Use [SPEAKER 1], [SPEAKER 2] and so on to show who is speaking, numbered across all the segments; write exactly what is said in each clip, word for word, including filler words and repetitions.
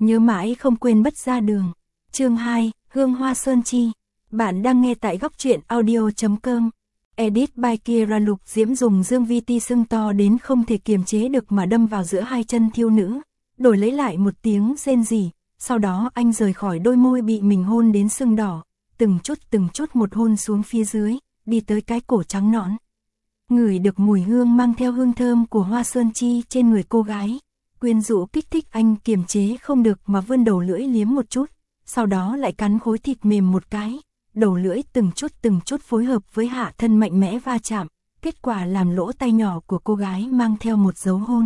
[SPEAKER 1] nhớ mãi không quên bất ra đường. Chương hai, Hương Hoa Sơn Chi. Bạn đang nghe tại góc truyện audio chấm com. Edit by Kira. Lục Diễm dùng dương vi ti sưng to đến không thể kiềm chế được mà đâm vào giữa hai chân thiếu nữ, đổi lấy lại một tiếng rên rỉ, sau đó anh rời khỏi đôi môi bị mình hôn đến sưng đỏ, từng chút từng chút một hôn xuống phía dưới, đi tới cái cổ trắng nõn. Ngửi được mùi hương mang theo hương thơm của Hoa Sơn Chi trên người cô gái, quyến rũ kích thích anh kiềm chế không được mà vươn đầu lưỡi liếm một chút, sau đó lại cắn khối thịt mềm một cái, đầu lưỡi từng chút từng chút phối hợp với hạ thân mạnh mẽ va chạm, kết quả làm lỗ tay nhỏ của cô gái mang theo một dấu hôn.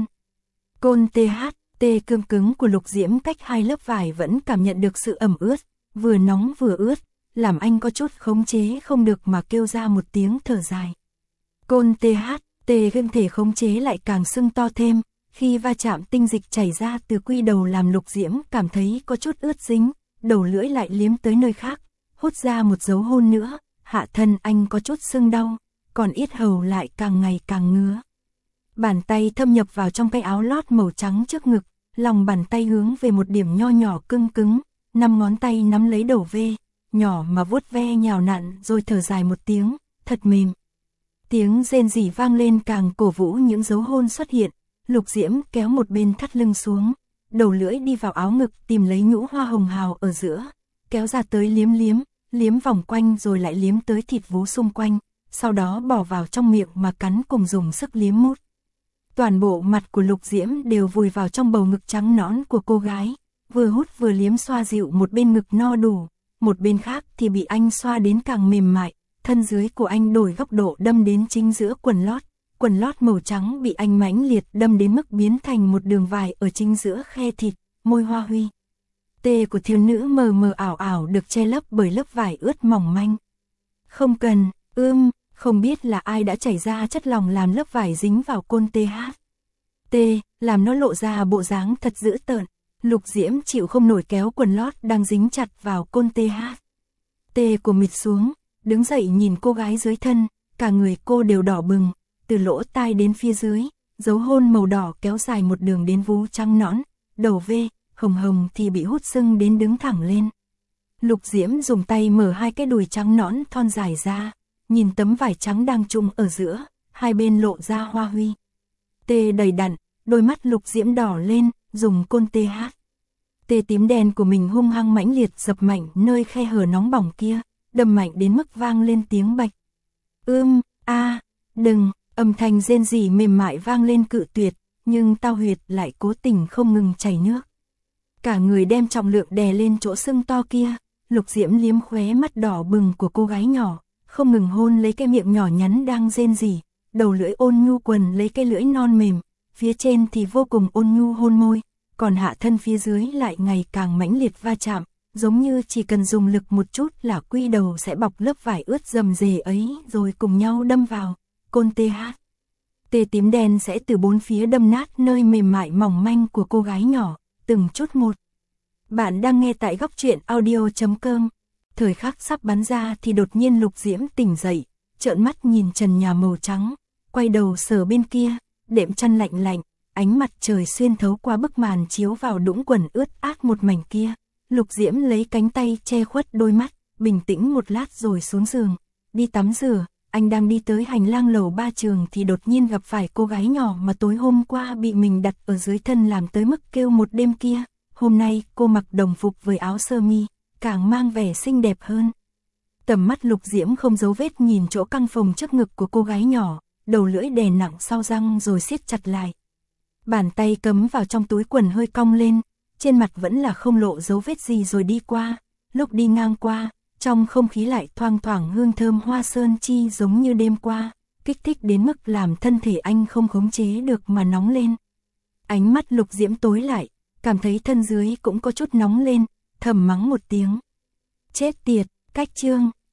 [SPEAKER 1] Côn tê hát, tê cương cứng của Lục Diễm cách hai lớp vải vẫn cảm nhận được sự ẩm ướt, vừa nóng vừa ướt, làm anh có chút khống chế không được mà kêu ra một tiếng thở dài. Côn tê hát, tê gương thể khống chế lại càng sưng to thêm, khi va chạm tinh dịch chảy ra từ quy đầu làm Lục Diễm cảm thấy có chút ướt dính, đầu lưỡi lại liếm tới nơi khác, hút ra một dấu hôn nữa, hạ thân anh có chút sưng đau, còn yết hầu lại càng ngày càng ngứa. Bàn tay thâm nhập vào trong cái áo lót màu trắng trước ngực, lòng bàn tay hướng về một điểm nho nhỏ cưng cứng, năm ngón tay nắm lấy đầu V, nhỏ mà vuốt ve nhào nặn rồi thở dài một tiếng, thật mềm. Tiếng rên rỉ vang lên càng cổ vũ những dấu hôn xuất hiện, Lục Diễm kéo một bên thắt lưng xuống, đầu lưỡi đi vào áo ngực tìm lấy nhũ hoa hồng hào ở giữa, kéo ra tới liếm liếm, liếm vòng quanh rồi lại liếm tới thịt vú xung quanh, sau đó bỏ vào trong miệng mà cắn cùng dùng sức liếm mút. Toàn bộ mặt của Lục Diễm đều vùi vào trong bầu ngực trắng nõn của cô gái, vừa hút vừa liếm xoa dịu một bên ngực no đủ, một bên khác thì bị anh xoa đến càng mềm mại, thân dưới của anh đổi góc độ đâm đến chính giữa quần lót, quần lót màu trắng bị anh mãnh liệt đâm đến mức biến thành một đường vải ở chính giữa khe thịt, môi hoa huy. Tê của thiếu nữ mờ mờ ảo ảo được che lấp bởi lớp vải ướt mỏng manh. Không cần, ưm, không biết là ai đã chảy ra chất lỏng làm lớp vải dính vào côn tê hát. Tê, làm nó lộ ra bộ dáng thật dữ tợn. Lục Diễm chịu không nổi kéo quần lót đang dính chặt vào côn tê hát. Tê của mịt xuống, đứng dậy nhìn cô gái dưới thân, cả người cô đều đỏ bừng, từ lỗ tai đến phía dưới, dấu hôn màu đỏ kéo dài một đường đến vú trắng nõn, đầu V, hồng hồng thì bị hút sưng đến đứng thẳng lên. Lục Diễm dùng tay mở hai cái đùi trắng nõn thon dài ra, nhìn tấm vải trắng đang chung ở giữa, hai bên lộ ra hoa huy. Tê đầy đặn, đôi mắt Lục Diễm đỏ lên, dùng côn tê hát. Tê tím đen của mình hung hăng mãnh liệt dập mạnh nơi khe hở nóng bỏng kia, đâm mạnh đến mức vang lên tiếng bạch. Ưm, a, đừng, âm thanh rên rỉ mềm mại vang lên cự tuyệt, nhưng tao huyệt lại cố tình không ngừng chảy nước. Cả người đem trọng lượng đè lên chỗ sưng to kia, Lục Diễm liếm khóe mắt đỏ bừng của cô gái nhỏ, không ngừng hôn lấy cái miệng nhỏ nhắn đang rên rỉ, đầu lưỡi ôn nhu quần lấy cái lưỡi non mềm, phía trên thì vô cùng ôn nhu hôn môi, còn hạ thân phía dưới lại ngày càng mãnh liệt va chạm, giống như chỉ cần dùng lực một chút là quy đầu sẽ bọc lớp vải ướt rầm rề ấy rồi cùng nhau đâm vào, côn tê hát. Tê tím đen sẽ từ bốn phía đâm nát nơi mềm mại mỏng manh của cô gái nhỏ, từng chút một. Bạn đang nghe tại góc truyện audio chấm com. Thời khắc sắp bắn ra thì đột nhiên Lục Diễm tỉnh dậy, trợn mắt nhìn trần nhà màu trắng, quay đầu sờ bên kia, đệm chăn lạnh lạnh, ánh mặt trời xuyên thấu qua bức màn chiếu vào đũng quần ướt át một mảnh kia. Lục Diễm lấy cánh tay che khuất đôi mắt, bình tĩnh một lát rồi xuống giường, đi tắm rửa. Anh đang đi tới hành lang lầu ba trường thì đột nhiên gặp phải cô gái nhỏ mà tối hôm qua bị mình đặt ở dưới thân làm tới mức kêu một đêm kia. Hôm nay cô mặc đồng phục với áo sơ mi, càng mang vẻ xinh đẹp hơn. Tầm mắt Lục Diễm không giấu vết nhìn chỗ căng phồng trước ngực của cô gái nhỏ, đầu lưỡi đè nặng sau răng rồi siết chặt lại. Bàn tay cấm vào trong túi quần hơi cong lên, trên mặt vẫn là không lộ dấu vết gì rồi đi qua. Lúc đi ngang qua, trong không khí lại thoang thoảng hương thơm Hoa Sơn Chi giống như đêm qua, kích thích đến mức làm thân thể anh không khống chế được mà nóng lên. Ánh mắt Lục Diễm tối lại, cảm thấy thân dưới cũng có chút nóng lên, thầm mắng một tiếng. Chết tiệt, cách chương.